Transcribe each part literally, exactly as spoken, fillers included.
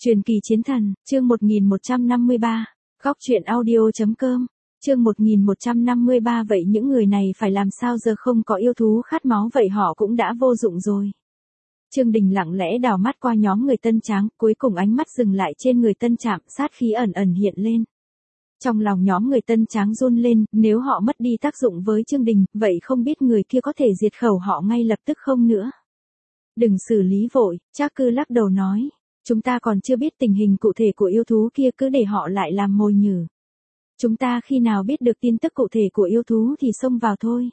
Truyền kỳ chiến thần, chương một nghìn một trăm năm mươi ba, góc truyện audio.com, chương một nghìn một trăm năm mươi ba. Vậy những người này phải làm sao giờ? Không có yêu thú khát máu vậy họ cũng đã vô dụng rồi. Trương Đình lặng lẽ đào mắt qua nhóm người Tân Tráng, cuối cùng ánh mắt dừng lại trên người Tân Trạm, sát khí ẩn ẩn hiện lên. Trong lòng nhóm người Tân Tráng run lên, nếu họ mất đi tác dụng với Trương Đình, vậy không biết người kia có thể diệt khẩu họ ngay lập tức không nữa. Đừng xử lý vội, Trác Cư lắc đầu nói. Chúng ta còn chưa biết tình hình cụ thể của yêu thú kia, cứ để họ lại làm mồi nhử. Chúng ta khi nào biết được tin tức cụ thể của yêu thú thì xông vào thôi.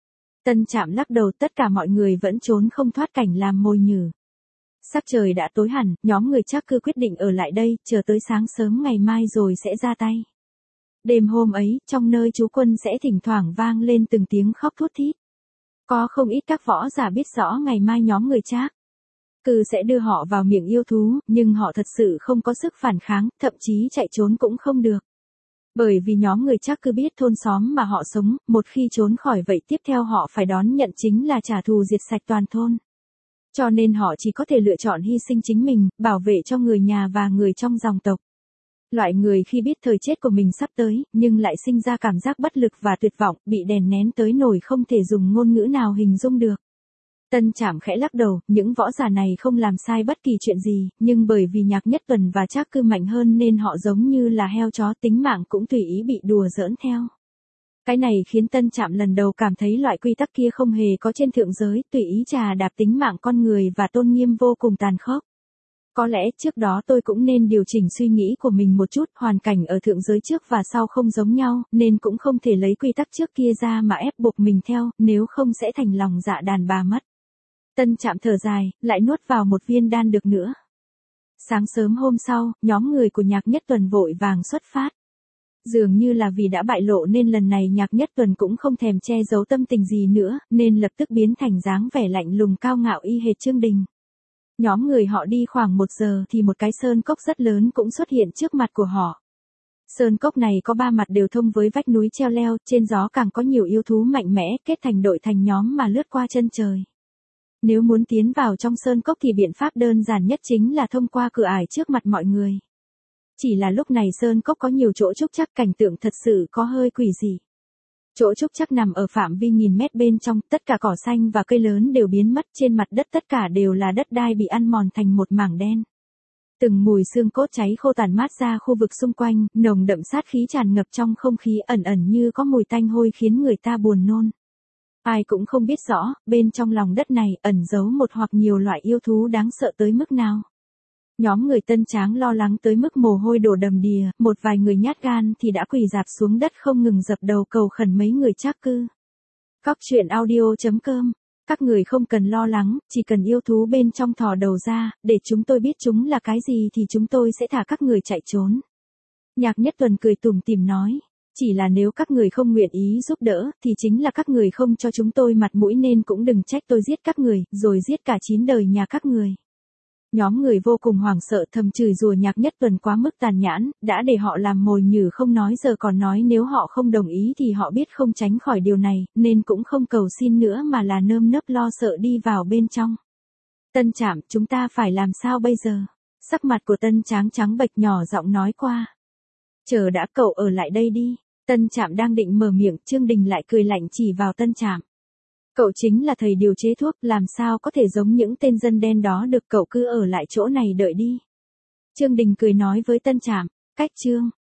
Tân Trạm lắc đầu, tất cả mọi người vẫn trốn không thoát cảnh làm mồi nhử. Sắc trời đã tối hẳn, nhóm người Trác Cư quyết định ở lại đây, chờ tới sáng sớm ngày mai rồi sẽ ra tay. Đêm hôm ấy, trong nơi trú quân sẽ thỉnh thoảng vang lên từng tiếng khóc thút thít. Có không ít các võ giả biết rõ ngày mai nhóm người Trác Cư sẽ đưa họ vào miệng yêu thú, nhưng họ thật sự không có sức phản kháng, thậm chí chạy trốn cũng không được. Bởi vì nhóm người Trác Cư biết thôn xóm mà họ sống, một khi trốn khỏi vậy tiếp theo họ phải đón nhận chính là trả thù diệt sạch toàn thôn. Cho nên họ chỉ có thể lựa chọn hy sinh chính mình, bảo vệ cho người nhà và người trong dòng tộc. Loại người khi biết thời chết của mình sắp tới, nhưng lại sinh ra cảm giác bất lực và tuyệt vọng, bị đè nén tới nỗi không thể dùng ngôn ngữ nào hình dung được. Tân Trạm khẽ lắc đầu, những võ giả này không làm sai bất kỳ chuyện gì, nhưng bởi vì Nhạc Nhất Tuần và Trác Cư mạnh hơn nên họ giống như là heo chó, tính mạng cũng tùy ý bị đùa giỡn theo. Cái này khiến Tân Trạm lần đầu cảm thấy loại quy tắc kia không hề có trên thượng giới, tùy ý trà đạp tính mạng con người và tôn nghiêm vô cùng tàn khốc. Có lẽ trước đó tôi cũng nên điều chỉnh suy nghĩ của mình một chút, hoàn cảnh ở thượng giới trước và sau không giống nhau, nên cũng không thể lấy quy tắc trước kia ra mà ép buộc mình theo, nếu không sẽ thành lòng dạ đàn bà mất. Tân Trạm thở dài, lại nuốt vào một viên đan được nữa. Sáng sớm hôm sau, nhóm người của Nhạc Nhất Tuần vội vàng xuất phát. Dường như là vì đã bại lộ nên lần này Nhạc Nhất Tuần cũng không thèm che giấu tâm tình gì nữa, nên lập tức biến thành dáng vẻ lạnh lùng cao ngạo y hệt Trương Đình. Nhóm người họ đi khoảng một giờ thì một cái sơn cốc rất lớn cũng xuất hiện trước mặt của họ. Sơn cốc này có ba mặt đều thông với vách núi treo leo, trên gió càng có nhiều yêu thú mạnh mẽ, kết thành đội thành nhóm mà lướt qua chân trời. Nếu muốn tiến vào trong sơn cốc thì biện pháp đơn giản nhất chính là thông qua cửa ải trước mặt mọi người. Chỉ là lúc này sơn cốc có nhiều chỗ trúc trắc, cảnh tượng thật sự có hơi quỷ dị. Chỗ trúc trắc nằm ở phạm vi nghìn mét bên trong, tất cả cỏ xanh và cây lớn đều biến mất, trên mặt đất tất cả đều là đất đai bị ăn mòn thành một mảng đen. Từng mùi xương cốt cháy khô tàn mát ra khu vực xung quanh, nồng đậm sát khí tràn ngập trong không khí, ẩn ẩn như có mùi tanh hôi khiến người ta buồn nôn. Ai cũng không biết rõ, bên trong lòng đất này ẩn giấu một hoặc nhiều loại yêu thú đáng sợ tới mức nào. Nhóm người Tân Tráng lo lắng tới mức mồ hôi đổ đầm đìa, một vài người nhát gan thì đã quỳ rạp xuống đất không ngừng dập đầu cầu khẩn mấy người Trác Cư. Góc truyện audio.com, các người không cần lo lắng, chỉ cần yêu thú bên trong thò đầu ra, để chúng tôi biết chúng là cái gì thì chúng tôi sẽ thả các người chạy trốn. Nhạc Nhất Tuần cười tủm tỉm nói. Chỉ là nếu các người không nguyện ý giúp đỡ, thì chính là các người không cho chúng tôi mặt mũi nên cũng đừng trách tôi giết các người, rồi giết cả chín đời nhà các người. Nhóm người vô cùng hoảng sợ thầm chửi rủa Nhạc Nhất Tuần quá mức tàn nhẫn, đã để họ làm mồi nhử không nói giờ còn nói nếu họ không đồng ý thì họ biết không tránh khỏi điều này, nên cũng không cầu xin nữa mà là nơm nớp lo sợ đi vào bên trong. Tân Trạm, chúng ta phải làm sao bây giờ? Sắc mặt của Tân Tráng trắng bệch, nhỏ giọng nói qua. Chờ đã, cậu ở lại đây đi. Tân Trạm đang định mở miệng, Trương Đình lại cười lạnh chỉ vào Tân Trạm. Cậu chính là thầy điều chế thuốc, làm sao có thể giống những tên dân đen đó được, cậu cứ ở lại chỗ này đợi đi. Trương Đình cười nói với Tân Trạm, cách chương.